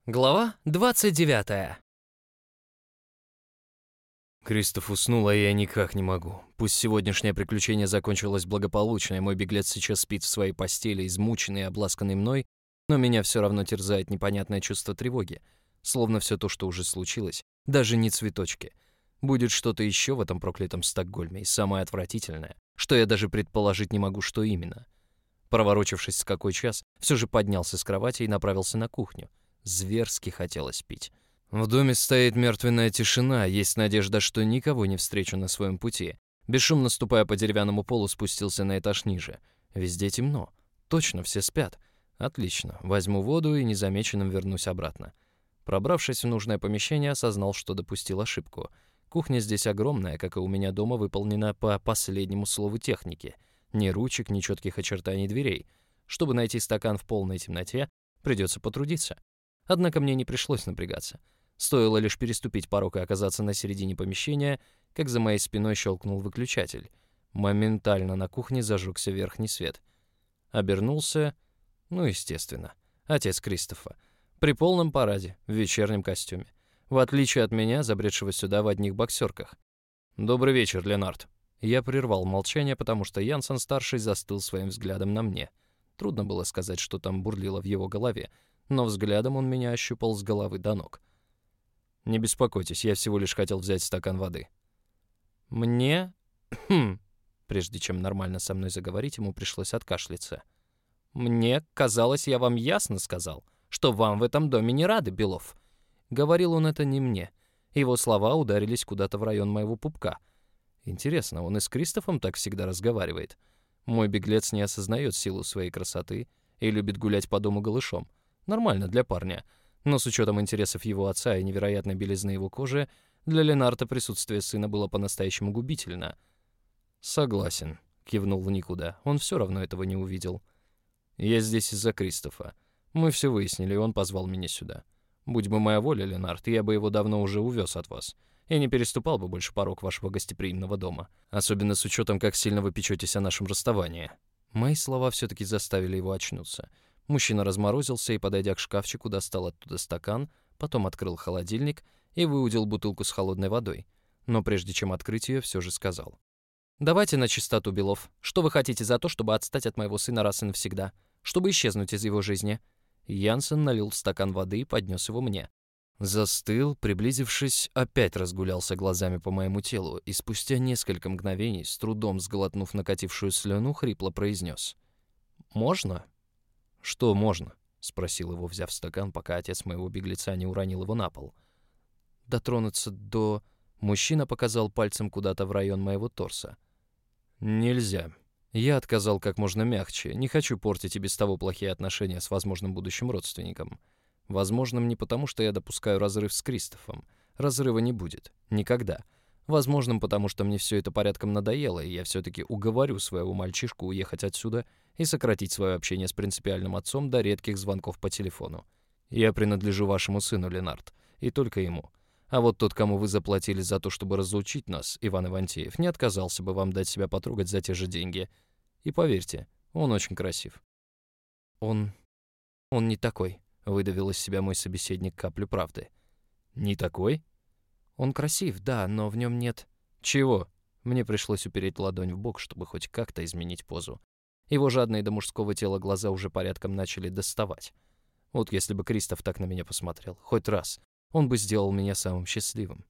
Глава 29. Кристоф уснул, а я никак не могу. Пусть сегодняшнее приключение закончилось благополучно, и мой беглец сейчас спит в своей постели, измученный и обласканный мной, но меня все равно терзает непонятное чувство тревоги. Словно все то, что уже случилось, даже не цветочки. Будет что-то еще в этом проклятом Стокгольме, и самое отвратительное, что я даже предположить не могу, что именно. Проворочившись с какой час, все же поднялся с кровати и направился на кухню. Зверски хотелось пить. В доме стоит мертвенная тишина, есть надежда, что никого не встречу на своем пути. Бесшумно ступая по деревянному полу, спустился на этаж ниже. Везде темно. Точно, все спят. Отлично, возьму воду и незамеченным вернусь обратно. Пробравшись в нужное помещение, осознал, что допустил ошибку. Кухня здесь огромная, как и у меня дома, выполнена по последнему слову техники. Ни ручек, ни четких очертаний дверей. Чтобы найти стакан в полной темноте, придется потрудиться. Однако мне не пришлось напрягаться. Стоило лишь переступить порог и оказаться на середине помещения, как за моей спиной щелкнул выключатель. Моментально на кухне зажегся верхний свет. Обернулся, естественно, отец Кристофа. При полном параде, в вечернем костюме. В отличие от меня, забредшего сюда в одних боксерках. «Добрый вечер, Ленард». Я прервал молчание, потому что Янсен-старший застыл своим взглядом на мне. Трудно было сказать, что там бурлило в его голове, но взглядом он меня ощупал с головы до ног. «Не беспокойтесь, я всего лишь хотел взять стакан воды». «Мне?» Прежде чем нормально со мной заговорить, ему пришлось откашляться. «Мне казалось, я вам ясно сказал, что вам в этом доме не рады, Белов». Говорил он это не мне. Его слова ударились куда-то в район моего пупка. Интересно, он и с Кристофом так всегда разговаривает? Мой беглец не осознает силу своей красоты и любит гулять по дому голышом. Нормально для парня. Но с учетом интересов его отца и невероятной белизны его кожи, для Ленарта присутствие сына было по-настоящему губительно. «Согласен», — кивнул в никуда. Он все равно этого не увидел. «Я здесь из-за Кристофа. Мы все выяснили, и он позвал меня сюда. Будь бы моя воля, Ленард, я бы его давно уже увез от вас. И не переступал бы больше порог вашего гостеприимного дома. Особенно с учетом, как сильно вы печетесь о нашем расставании». Мои слова все-таки заставили его очнуться. Мужчина разморозился и, подойдя к шкафчику, достал оттуда стакан, потом открыл холодильник и выудил бутылку с холодной водой. Но прежде чем открыть ее, все же сказал: «Давайте на чистоту, Белов. Что вы хотите за то, чтобы отстать от моего сына раз и навсегда? Чтобы исчезнуть из его жизни?» Янсен налил в стакан воды и поднес его мне. Застыл, приблизившись, опять разгулялся глазами по моему телу и спустя несколько мгновений, с трудом сглотнув накатившую слюну, хрипло произнес: «Можно?» «Что можно?» — спросил его, взяв стакан, пока отец моего беглеца не уронил его на пол. «Дотронуться до...» Мужчина показал пальцем куда-то в район моего торса. «Нельзя». Я отказал как можно мягче. Не хочу портить и без того плохие отношения с возможным будущим родственником. Возможным не потому, что я допускаю разрыв с Кристофом. Разрыва не будет. Никогда. Возможным, потому что мне все это порядком надоело, и я все-таки уговорю своего мальчишку уехать отсюда и сократить свое общение с принципиальным отцом до редких звонков по телефону. Я принадлежу вашему сыну, Ленард, и только ему. А вот тот, кому вы заплатили за то, чтобы разлучить нас, Иван Ивантеев, не отказался бы вам дать себя потрогать за те же деньги. И поверьте, он очень красив». Он не такой», — выдавил из себя мой собеседник каплю правды. «Не такой?» «Он красив, да, но в нем нет...» «Чего?» Мне пришлось упереть ладонь в бок, чтобы хоть как-то изменить позу. Его жадные до мужского тела глаза уже порядком начали доставать. Вот если бы Кристоф так на меня посмотрел, хоть раз, он бы сделал меня самым счастливым.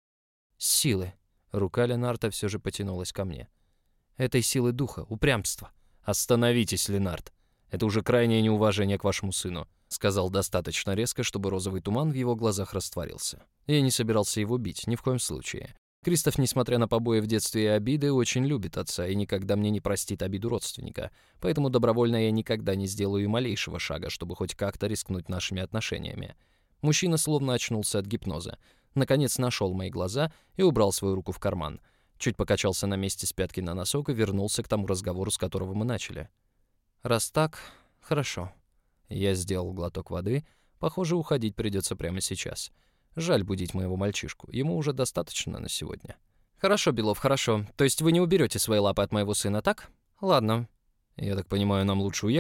«Силы». Рука Ленарта все же потянулась ко мне. «Этой силы духа, упрямства». «Остановитесь, Ленард. Это уже крайнее неуважение к вашему сыну», — сказал достаточно резко, чтобы розовый туман в его глазах растворился. Я не собирался его бить, ни в коем случае. Кристоф, несмотря на побои в детстве и обиды, очень любит отца и никогда мне не простит обиду родственника, поэтому добровольно я никогда не сделаю и малейшего шага, чтобы хоть как-то рискнуть нашими отношениями. Мужчина словно очнулся от гипноза. Наконец нашел мои глаза и убрал свою руку в карман. Чуть покачался на месте с пятки на носок и вернулся к тому разговору, с которого мы начали. «Раз так, хорошо». Я сделал глоток воды. Похоже, уходить придется прямо сейчас. Жаль будить моего мальчишку. Ему уже достаточно на сегодня. «Хорошо, Белов, хорошо. То есть вы не уберете свои лапы от моего сына, так? Ладно». «Я так понимаю, нам лучше уехать?»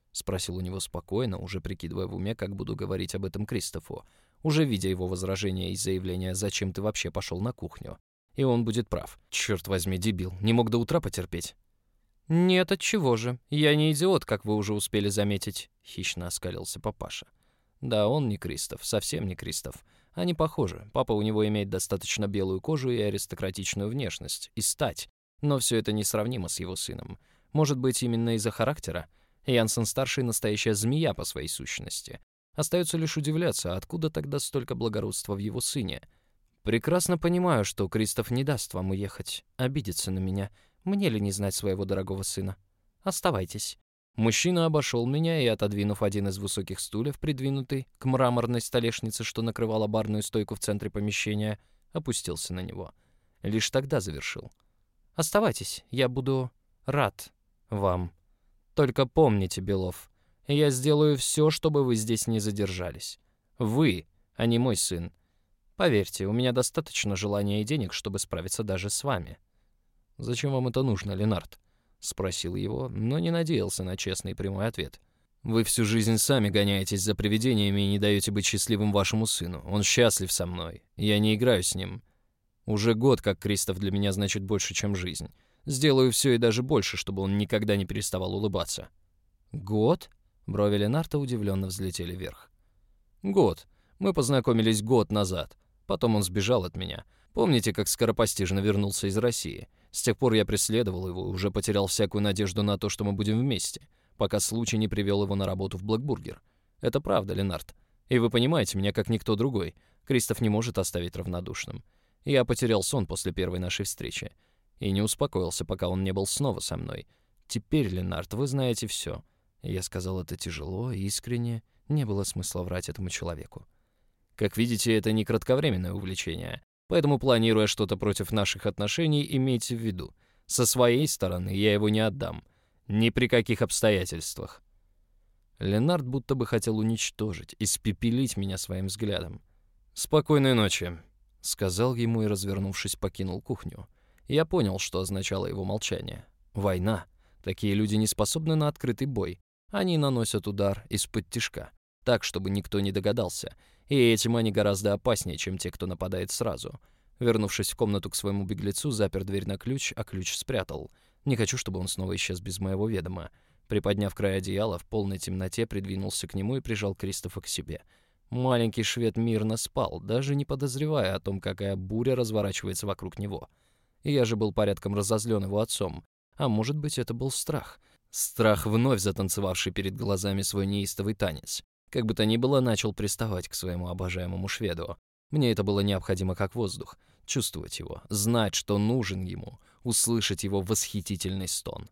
— спросил у него спокойно, уже прикидывая в уме, как буду говорить об этом Кристофу, уже видя его возражение и заявление «Зачем ты вообще пошел на кухню?» И он будет прав. Черт возьми, дебил, не мог до утра потерпеть. «Нет, отчего же? Я не идиот, как вы уже успели заметить», — хищно оскалился папаша. Да, он не Кристоф, совсем не Кристоф. Они похожи. Папа у него имеет достаточно белую кожу и аристократичную внешность, и стать. Но все это несравнимо с его сыном. Может быть, именно из-за характера? Янсен-старший — настоящая змея по своей сущности. Остается лишь удивляться, откуда тогда столько благородства в его сыне. Прекрасно понимаю, что Кристоф не даст вам уехать, обидится на меня. Мне ли не знать своего дорогого сына? Оставайтесь. Мужчина обошел меня и, отодвинув один из высоких стульев, придвинутый к мраморной столешнице, что накрывала барную стойку в центре помещения, опустился на него. Лишь тогда завершил. «Оставайтесь, я буду рад вам. Только помните, Белов, я сделаю все, чтобы вы здесь не задержались. Вы, а не мой сын. Поверьте, у меня достаточно желания и денег, чтобы справиться даже с вами». «Зачем вам это нужно, Ленард?» — спросил его, но не надеялся на честный и прямой ответ. «Вы всю жизнь сами гоняетесь за привидениями и не даете быть счастливым вашему сыну. Он счастлив со мной. Я не играю с ним. Уже год, как Кристоф для меня значит больше, чем жизнь. Сделаю все и даже больше, чтобы он никогда не переставал улыбаться». «Год?» — брови Ленарта удивленно взлетели вверх. «Год. Мы познакомились год назад. Потом он сбежал от меня. Помните, как скоропостижно вернулся из России? С тех пор я преследовал его и уже потерял всякую надежду на то, что мы будем вместе, пока случай не привел его на работу в Блэкбургер. Это правда, Ленард. И вы понимаете меня как никто другой. Кристоф не может оставить равнодушным. Я потерял сон после первой нашей встречи. И не успокоился, пока он не был снова со мной. Теперь, Ленард, вы знаете все. Я сказал это тяжело, искренне. Не было смысла врать этому человеку. Как видите, это не кратковременное увлечение. Поэтому, планируя что-то против наших отношений, имейте в виду, со своей стороны я его не отдам. Ни при каких обстоятельствах. Ленард будто бы хотел уничтожить, испепелить меня своим взглядом. «Спокойной ночи», — сказал ему и, развернувшись, покинул кухню. Я понял, что означало его молчание. Война. Такие люди не способны на открытый бой. Они наносят удар из-под тишка, так, чтобы никто не догадался. И этим они гораздо опаснее, чем те, кто нападает сразу. Вернувшись в комнату к своему беглецу, запер дверь на ключ, а ключ спрятал. Не хочу, чтобы он снова исчез без моего ведома. Приподняв край одеяла, в полной темноте придвинулся к нему и прижал Кристофа к себе. Маленький швед мирно спал, даже не подозревая о том, какая буря разворачивается вокруг него. И я же был порядком разозлен его отцом. А может быть, это был страх. Страх, вновь затанцевавший перед глазами свой неистовый танец. Как бы то ни было, начал приставать к своему обожаемому шведу. Мне это было необходимо как воздух. Чувствовать его, знать, что нужен ему, услышать его восхитительный стон.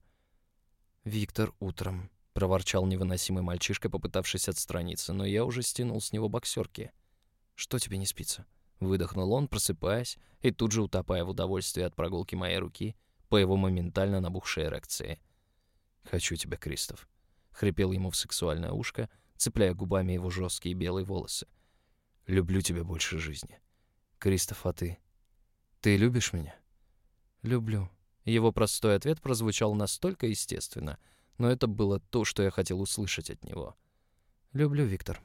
«Виктор, утром», — проворчал невыносимый мальчишка, попытавшись отстраниться, но я уже стянул с него боксерки. «Что тебе не спится?» — выдохнул он, просыпаясь, и тут же утопая в удовольствии от прогулки моей руки по его моментально набухшей эрекции. «Хочу тебя, Кристоф», — хрипел ему в сексуальное ушко, цепляя губами его жесткие белые волосы. «Люблю тебя больше жизни. Кристоф, а ты? Ты любишь меня?» «Люблю». Его простой ответ прозвучал настолько естественно, но это было то, что я хотел услышать от него. «Люблю, Виктор».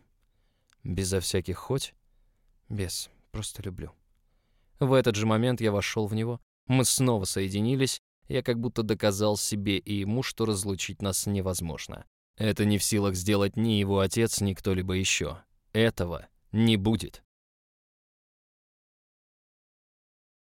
«Безо всяких хоть?» «Без. Просто люблю». В этот же момент я вошел в него. Мы снова соединились. Я как будто доказал себе и ему, что разлучить нас невозможно. Это не в силах сделать ни его отец, ни кто-либо еще. Этого не будет.